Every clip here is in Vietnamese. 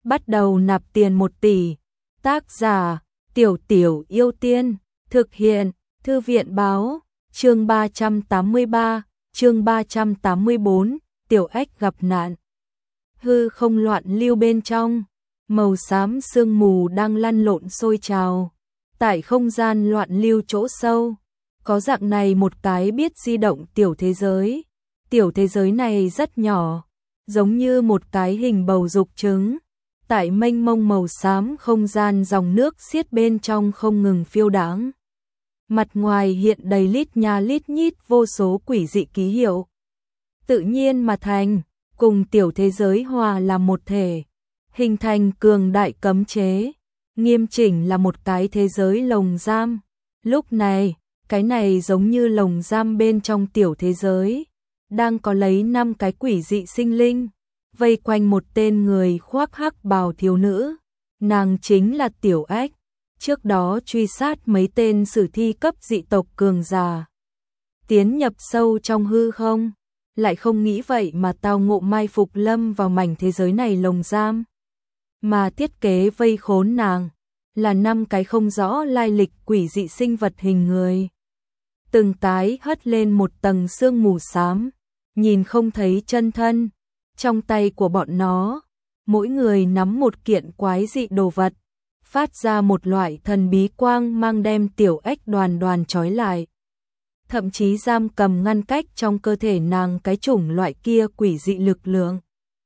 bắt đầu nạp tiền 1 tỷ. Tác giả, Tiểu Tiểu Yêu Tiên, thực hiện, Thư viện báo, chương 383, chương 384, Tiểu Ếch gặp nạn. Hư không loạn lưu bên trong, màu xám sương mù đang lăn lộn sôi trào. Tại không gian loạn lưu chỗ sâu, có dạng này một cái biết di động tiểu thế giới. Tiểu thế giới này rất nhỏ, giống như một cái hình bầu dục trứng. Tại mênh mông màu xám không gian dòng nước xiết bên trong không ngừng phiêu đãng. Mặt ngoài hiện đầy lít nha lít nhít vô số quỷ dị ký hiệu. Tự nhiên mà thành, cùng tiểu thế giới hòa làm một thể, hình thành cường đại cấm chế, nghiêm chỉnh là một cái thế giới lồng giam. Lúc này, cái này giống như lồng giam bên trong tiểu thế giới, đang có lấy 5 cái quỷ dị sinh linh, vây quanh một tên người khoác hắc bào thiếu nữ. Nàng chính là Tiểu Ếch, trước đó truy sát mấy tên sử thi cấp dị tộc cường giả, tiến nhập sâu trong hư không, lại không nghĩ vậy mà tao ngộ mai phục lâm vào mảnh thế giới này lồng giam. Mà thiết kế vây khốn nàng là 5 cái không rõ lai lịch quỷ dị sinh vật hình người. Từng cái hất lên một tầng sương mù xám, nhìn không thấy chân thân. Trong tay của bọn nó, mỗi người nắm một kiện quái dị đồ vật, phát ra một loại thần bí quang mang đem Tiểu Ếch đoàn đoàn trói lại. Thậm chí giam cầm ngăn cách trong cơ thể nàng cái chủng loại kia quỷ dị lực lượng.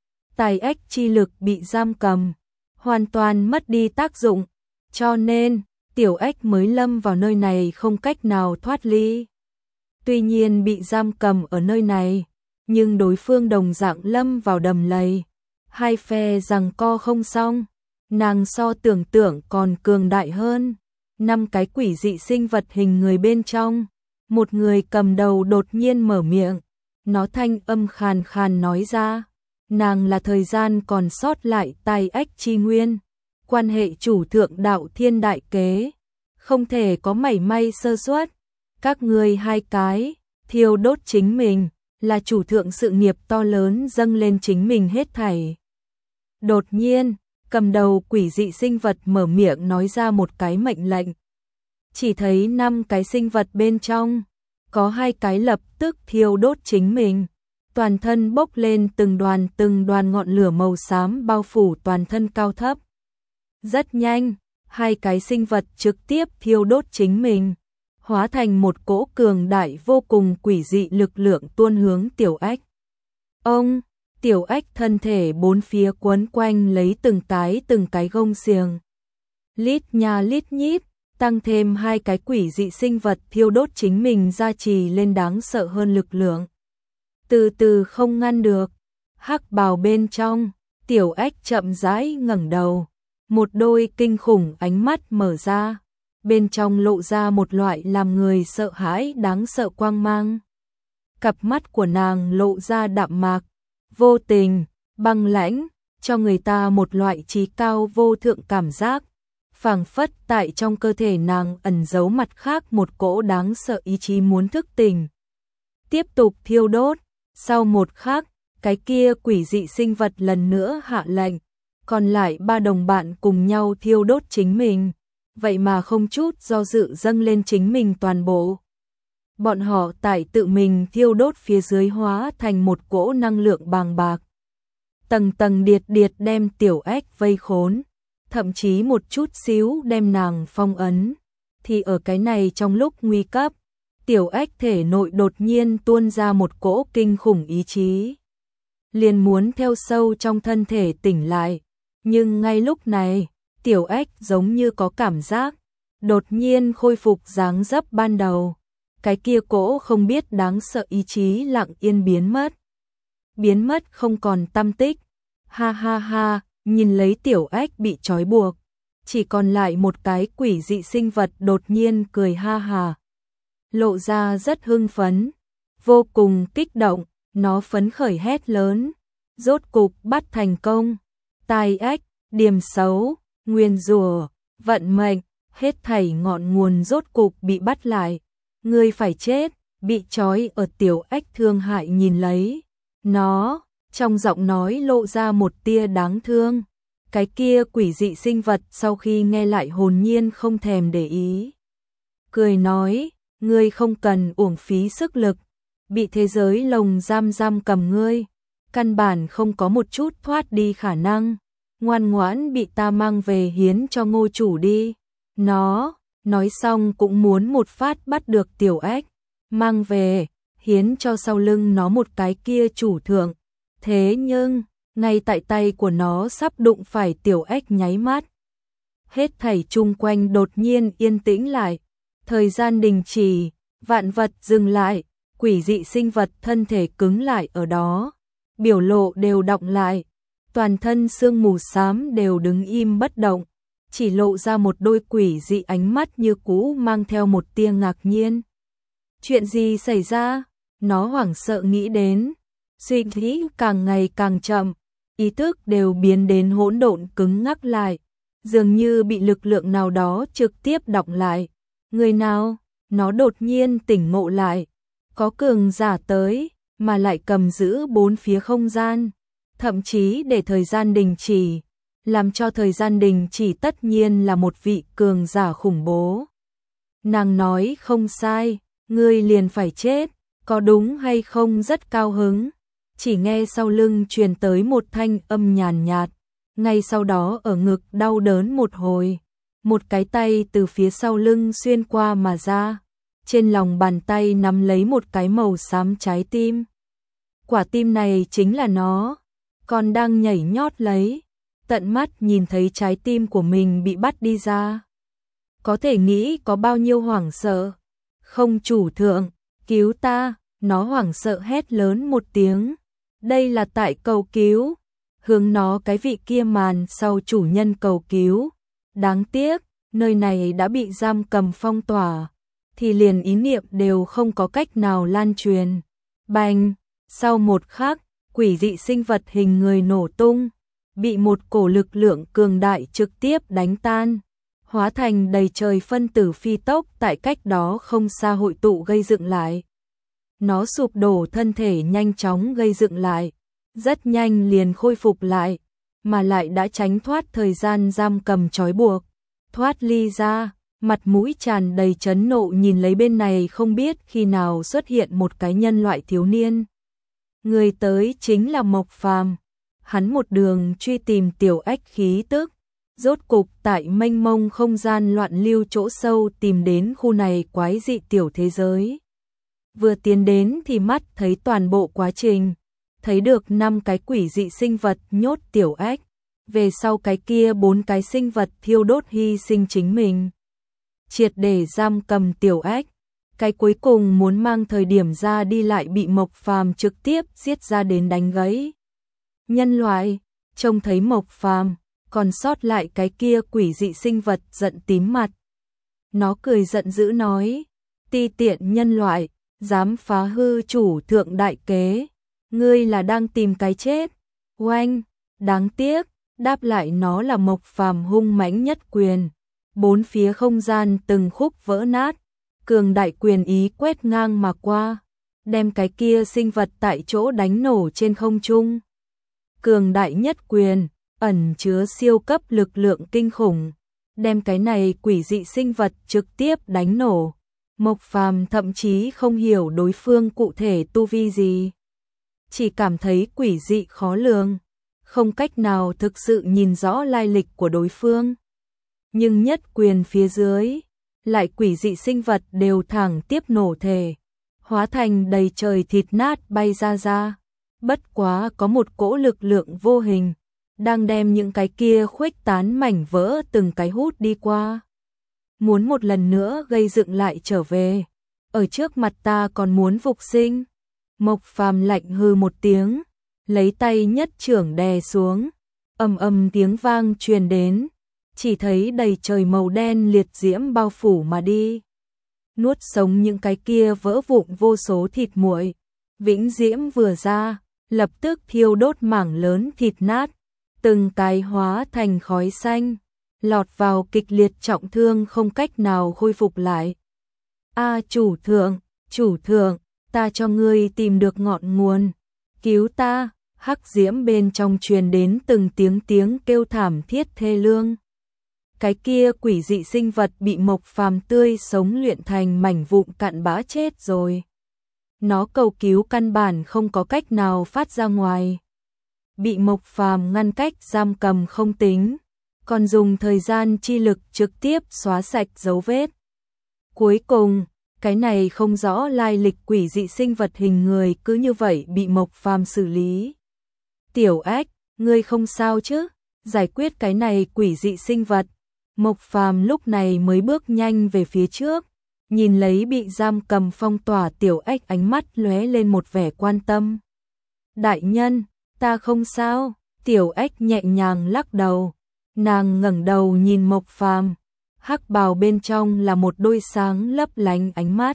Tài ếch chi lực bị giam cầm, hoàn toàn mất đi tác dụng, cho nên Tiểu Ếch mới lâm vào nơi này không cách nào thoát ly. Tuy nhiên bị giam cầm ở nơi này, nhưng đối phương đồng dạng lâm vào đầm lầy. Hai phe giằng co không xong, nàng so tưởng tượng còn cường đại hơn. 5 cái quỷ dị sinh vật hình người bên trong, một người cầm đầu đột nhiên mở miệng, nó thanh âm khàn khàn nói ra, nàng là thời gian còn sót lại tài ếch chi nguyên, quan hệ chủ thượng đạo thiên đại kế, không thể có mảy may sơ suất. Các ngươi 2 cái thiêu đốt chính mình, là chủ thượng sự nghiệp to lớn dâng lên chính mình hết thảy. Đột nhiên, cầm đầu quỷ dị sinh vật mở miệng nói ra một cái mệnh lệnh. Chỉ thấy 5 cái sinh vật bên trong, có 2 cái lập tức thiêu đốt chính mình, toàn thân bốc lên từng đoàn ngọn lửa màu xám bao phủ toàn thân cao thấp. Rất nhanh, 2 cái sinh vật trực tiếp thiêu đốt chính mình, hóa thành một cỗ cường đại vô cùng quỷ dị lực lượng tuôn hướng Tiểu Ếch. Tiểu Ếch thân thể bốn phía quấn quanh lấy từng cái gông xiềng. Lít nha lít nhít, tăng thêm 2 cái quỷ dị sinh vật thiêu đốt chính mình gia trì lên đáng sợ hơn lực lượng. Từ từ không ngăn được, hắc bào bên trong, Tiểu Ếch chậm rãi ngẩng đầu, một đôi kinh khủng ánh mắt mở ra. Bên trong lộ ra một loại làm người sợ hãi đáng sợ quang mang. Cặp mắt của nàng lộ ra đạm mạc, vô tình, băng lãnh, cho người ta một loại trí cao vô thượng cảm giác. Phảng phất tại trong cơ thể nàng ẩn giấu mặt khác một cỗ đáng sợ ý chí muốn thức tỉnh. Tiếp tục thiêu đốt, sau một khắc, cái kia quỷ dị sinh vật lần nữa hạ lệnh, còn lại 3 đồng bạn cùng nhau thiêu đốt chính mình. Vậy mà không chút do dự dâng lên chính mình toàn bộ. Bọn họ tại tự mình thiêu đốt phía dưới hóa thành một cỗ năng lượng bàng bạc. Tầng tầng điệt điệt đem Tiểu Ếch vây khốn, thậm chí một chút xíu đem nàng phong ấn. Thì ở cái này trong lúc nguy cấp, Tiểu Ếch thể nội đột nhiên tuôn ra một cỗ kinh khủng ý chí. Liền muốn theo sâu trong thân thể tỉnh lại, nhưng ngay lúc này, Tiểu Ếch giống như có cảm giác, đột nhiên khôi phục dáng dấp ban đầu. Cái kia cỗ không biết đáng sợ ý chí lặng yên biến mất không còn tăm tích. Ha ha ha, nhìn lấy Tiểu Ếch bị trói buộc, chỉ còn lại một cái quỷ dị sinh vật đột nhiên cười ha ha, lộ ra rất hưng phấn, vô cùng kích động, nó phấn khởi hét lớn, rốt cục bắt thành công. Tai ếch, điểm xấu, nguyên rủa, vận mệnh, hết thảy ngọn nguồn rốt cục bị bắt lại. Ngươi phải chết, bị trói ở Tiểu Ếch thương hại nhìn lấy. Nó, trong giọng nói lộ ra một tia đáng thương. Cái kia quỷ dị sinh vật sau khi nghe lại hồn nhiên không thèm để ý. Cười nói, ngươi không cần uổng phí sức lực, bị thế giới lồng giam cầm ngươi, căn bản không có một chút thoát đi khả năng, ngoan ngoãn bị ta mang về hiến cho Ngô chủ đi. Nó, nói xong cũng muốn một phát bắt được Tiểu Ếch, mang về, hiến cho sau lưng nó một cái kia chủ thượng. Thế nhưng, ngay tại tay của nó sắp đụng phải Tiểu Ếch nháy mắt, hết thảy chung quanh đột nhiên yên tĩnh lại, thời gian đình chỉ, vạn vật dừng lại, quỷ dị sinh vật thân thể cứng lại ở đó, biểu lộ đều đọng lại, toàn thân sương mù xám đều đứng im bất động, chỉ lộ ra một đôi quỷ dị ánh mắt như cũ mang theo một tia ngạc nhiên. Chuyện gì xảy ra? Nó hoảng sợ nghĩ đến, suy nghĩ càng ngày càng chậm, ý thức đều biến đến hỗn độn cứng ngắc lại, dường như bị lực lượng nào đó trực tiếp đọng lại. Người nào? Nó đột nhiên tỉnh ngộ lại, có cường giả tới, mà lại cầm giữ bốn phía không gian, thậm chí để thời gian đình chỉ, làm cho thời gian đình chỉ tất nhiên là một vị cường giả khủng bố. Nàng nói không sai, ngươi liền phải chết, có đúng hay không rất cao hứng. Chỉ nghe sau lưng truyền tới một thanh âm nhàn nhạt, ngay sau đó ở ngực đau đớn một hồi, một cái tay từ phía sau lưng xuyên qua mà ra, trên lòng bàn tay nắm lấy một cái màu xám trái tim. Quả tim này chính là nó, còn đang nhảy nhót lấy, tận mắt nhìn thấy trái tim của mình bị bắt đi ra. Có thể nghĩ có bao nhiêu hoảng sợ. Không chủ thượng, cứu ta, nó hoảng sợ hét lớn một tiếng. Đây là tại cầu cứu, hướng nó cái vị kia màn sau chủ nhân cầu cứu. Đáng tiếc, nơi này đã bị giam cầm phong tỏa, thì liền ý niệm đều không có cách nào lan truyền. Bành, sau một khắc, quỷ dị sinh vật hình người nổ tung, bị một cổ lực lượng cường đại trực tiếp đánh tan, hóa thành đầy trời phân tử phi tốc tại cách đó không xa hội tụ gây dựng lại. Nó sụp đổ thân thể nhanh chóng gây dựng lại, rất nhanh liền khôi phục lại, mà lại đã tránh thoát thời gian giam cầm trói buộc, thoát ly ra, mặt mũi tràn đầy chấn nộ nhìn lấy bên này không biết khi nào xuất hiện một cái nhân loại thiếu niên. Người tới chính là Mộc Phàm. Hắn một đường truy tìm Tiểu Ếch khí tức, rốt cục tại mênh mông không gian loạn lưu chỗ sâu tìm đến khu này quái dị tiểu thế giới. Vừa tiến đến thì mắt thấy toàn bộ quá trình, thấy được 5 cái quỷ dị sinh vật nhốt Tiểu Ếch, về sau cái kia 4 cái sinh vật thiêu đốt hy sinh chính mình, triệt để giam cầm Tiểu Ếch. Cái cuối cùng muốn mang thời điểm ra đi lại bị Mộc Phàm trực tiếp giết ra đến đánh gãy. Nhân loại, trông thấy Mộc Phàm, còn sót lại cái kia quỷ dị sinh vật giận tím mặt. Nó cười giận dữ nói, ti tiện nhân loại, dám phá hư chủ thượng đại kế, ngươi là đang tìm cái chết. Oanh, đáng tiếc, đáp lại nó là Mộc Phàm hung mãnh nhất quyền. Bốn phía không gian từng khúc vỡ nát, cường đại quyền ý quét ngang mà qua, đem cái kia sinh vật tại chỗ đánh nổ trên không trung. Cường đại nhất quyền, ẩn chứa siêu cấp lực lượng kinh khủng, đem cái này quỷ dị sinh vật trực tiếp đánh nổ. Mộc Phàm thậm chí không hiểu đối phương cụ thể tu vi gì, chỉ cảm thấy quỷ dị khó lường, không cách nào thực sự nhìn rõ lai lịch của đối phương. Nhưng nhất quyền phía dưới, lại quỷ dị sinh vật đều thẳng tiếp nổ thể, hóa thành đầy trời thịt nát bay ra. Bất quá có một cỗ lực lượng vô hình, đang đem những cái kia khuếch tán mảnh vỡ từng cái hút đi qua. Muốn một lần nữa gây dựng lại trở về, ở trước mặt ta còn muốn phục sinh. Mộc Phàm lạnh hừ một tiếng, lấy tay nhất chưởng đè xuống, ầm ầm tiếng vang truyền đến, chỉ thấy đầy trời màu đen liệt diễm bao phủ mà đi, nuốt sống những cái kia vỡ vụn vô số thịt muội. Vĩnh diễm vừa ra, lập tức thiêu đốt mảng lớn thịt nát, từng cái hóa thành khói xanh, lọt vào kịch liệt trọng thương không cách nào khôi phục lại. A chủ thượng, ta cho ngươi tìm được ngọn nguồn, cứu ta, hắc diễm bên trong truyền đến từng tiếng kêu thảm thiết thê lương. Cái kia quỷ dị sinh vật bị Mộc Phàm tươi sống luyện thành mảnh vụn cặn bã chết rồi. Nó cầu cứu căn bản không có cách nào phát ra ngoài. Bị Mộc Phàm ngăn cách giam cầm không tính, còn dùng thời gian chi lực trực tiếp xóa sạch dấu vết. Cuối cùng, cái này không rõ lai lịch quỷ dị sinh vật hình người cứ như vậy bị Mộc Phàm xử lý. Tiểu Ách, ngươi không sao chứ? Giải quyết cái này quỷ dị sinh vật. Mộc Phàm lúc này mới bước nhanh về phía trước, nhìn lấy bị giam cầm phong tỏa Tiểu Ách, ánh mắt lóe lên một vẻ quan tâm. Đại nhân, ta không sao. Tiểu Ách nhẹ nhàng lắc đầu. Nàng ngẩng đầu nhìn Mộc Phàm, hắc bào bên trong là một đôi sáng lấp lánh ánh mắt,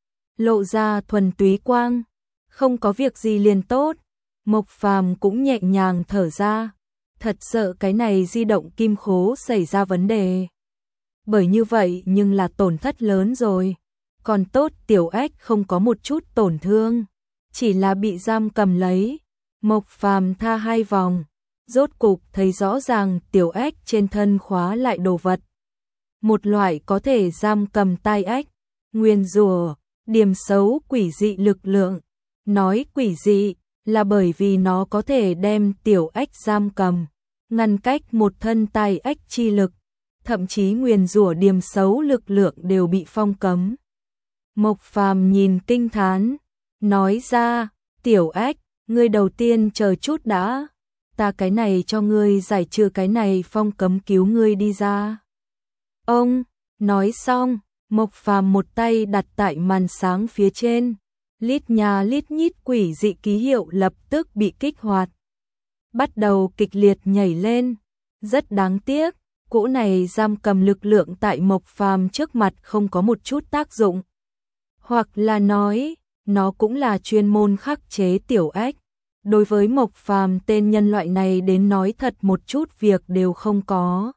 lộ ra thuần túy quang. Không có việc gì liền tốt. Mộc Phàm cũng nhẹ nhàng thở ra, thật sợ cái này di động kim khố xảy ra vấn đề. Bởi như vậy nhưng là tổn thất lớn rồi. Còn tốt Tiểu Ách không có một chút tổn thương, chỉ là bị giam cầm lấy. Mộc Phàm tha 2 vòng, rốt cục thấy rõ ràng Tiểu Ách trên thân khóa lại đồ vật. Một loại có thể giam cầm tai ách, nguyền rủa, điểm xấu quỷ dị lực lượng. Nói quỷ dị là bởi vì nó có thể đem Tiểu Ách giam cầm, ngăn cách một thân tai ách chi lực, thậm chí nguyền rủa điểm xấu lực lượng đều bị phong cấm. Mộc Phàm nhìn kinh thán, nói ra, Tiểu Ách, ngươi đầu tiên chờ chút đã, ta cái này cho ngươi giải trừ cái này phong cấm cứu ngươi đi ra. Ông, nói xong, Mộc Phàm một tay đặt tại màn sáng phía trên, lít nhà lít nhít quỷ dị ký hiệu lập tức bị kích hoạt, bắt đầu kịch liệt nhảy lên. Rất đáng tiếc, cỗ này giam cầm lực lượng tại Mộc Phàm trước mặt không có một chút tác dụng. Hoặc là nói, nó cũng là chuyên môn khắc chế Tiểu Ách. Đối với Mộc Phàm tên nhân loại này đến nói thật một chút việc đều không có.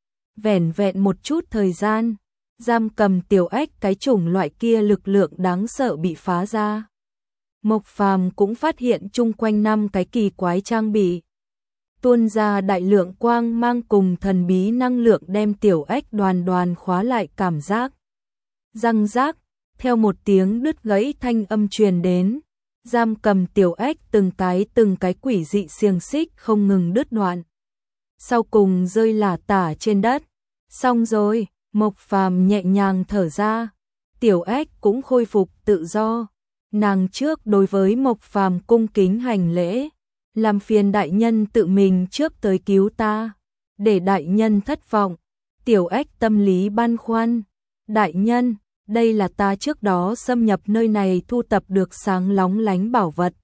Vẻn vẹn một chút thời gian, giam cầm Tiểu Ách cái chủng loại kia lực lượng đáng sợ bị phá ra. Mộc Phàm cũng phát hiện chung quanh 5 cái kỳ quái trang bị, tuôn ra đại lượng quang mang cùng thần bí năng lượng đem Tiểu Ách đoàn đoàn khóa lại. Cảm giác răng rác, theo một tiếng đứt gãy thanh âm truyền đến, giam cầm Tiểu Ách từng cái quỷ dị xiềng xích không ngừng đứt đoạn, sau cùng rơi lả tả trên đất. Xong rồi, Mộc Phàm nhẹ nhàng thở ra, Tiểu Ách cũng khôi phục tự do. Nàng trước đối với Mộc Phàm cung kính hành lễ, làm phiền đại nhân tự mình trước tới cứu ta, để đại nhân thất vọng. Tiểu Ách tâm lý băn khoăn, đại nhân, đây là ta trước đó xâm nhập nơi này thu tập được sáng lóng lánh bảo vật,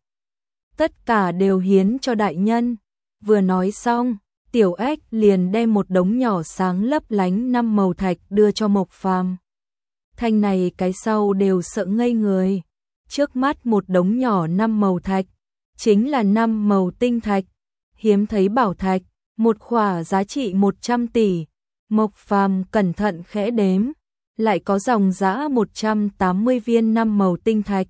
tất cả đều hiến cho đại nhân. Vừa nói xong, Tiểu Ách liền đem một đống nhỏ sáng lấp lánh 5 màu thạch đưa cho Mộc Phàm. Thanh này cái sau đều sợ ngây người. Trước mắt một đống nhỏ 5 màu thạch, chính là 5 màu tinh thạch, hiếm thấy bảo thạch, một khỏa giá trị 100 tỷ. Mộc Phàm cẩn thận khẽ đếm, lại có dòng giá 180 viên 5 màu tinh thạch.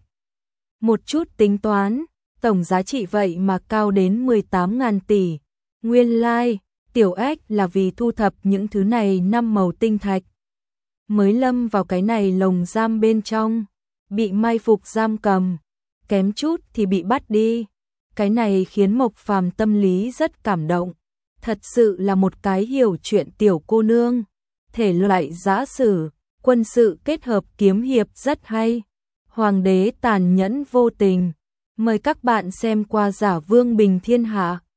Một chút tính toán, tổng giá trị vậy mà cao đến 18.000 tỷ. Nguyên lai, Tiểu Ách là vì thu thập những thứ này 5 màu tinh thạch, mới lâm vào cái này lồng giam bên trong, bị mai phục giam cầm, kém chút thì bị bắt đi. Cái này khiến Mộc Phàm tâm lý rất cảm động, thật sự là một cái hiểu chuyện tiểu cô nương. Thể loại giã sử, quân sự kết hợp kiếm hiệp rất hay. Hoàng đế tàn nhẫn vô tình. Mời các bạn xem qua Giả Vương Bình Thiên Hạ.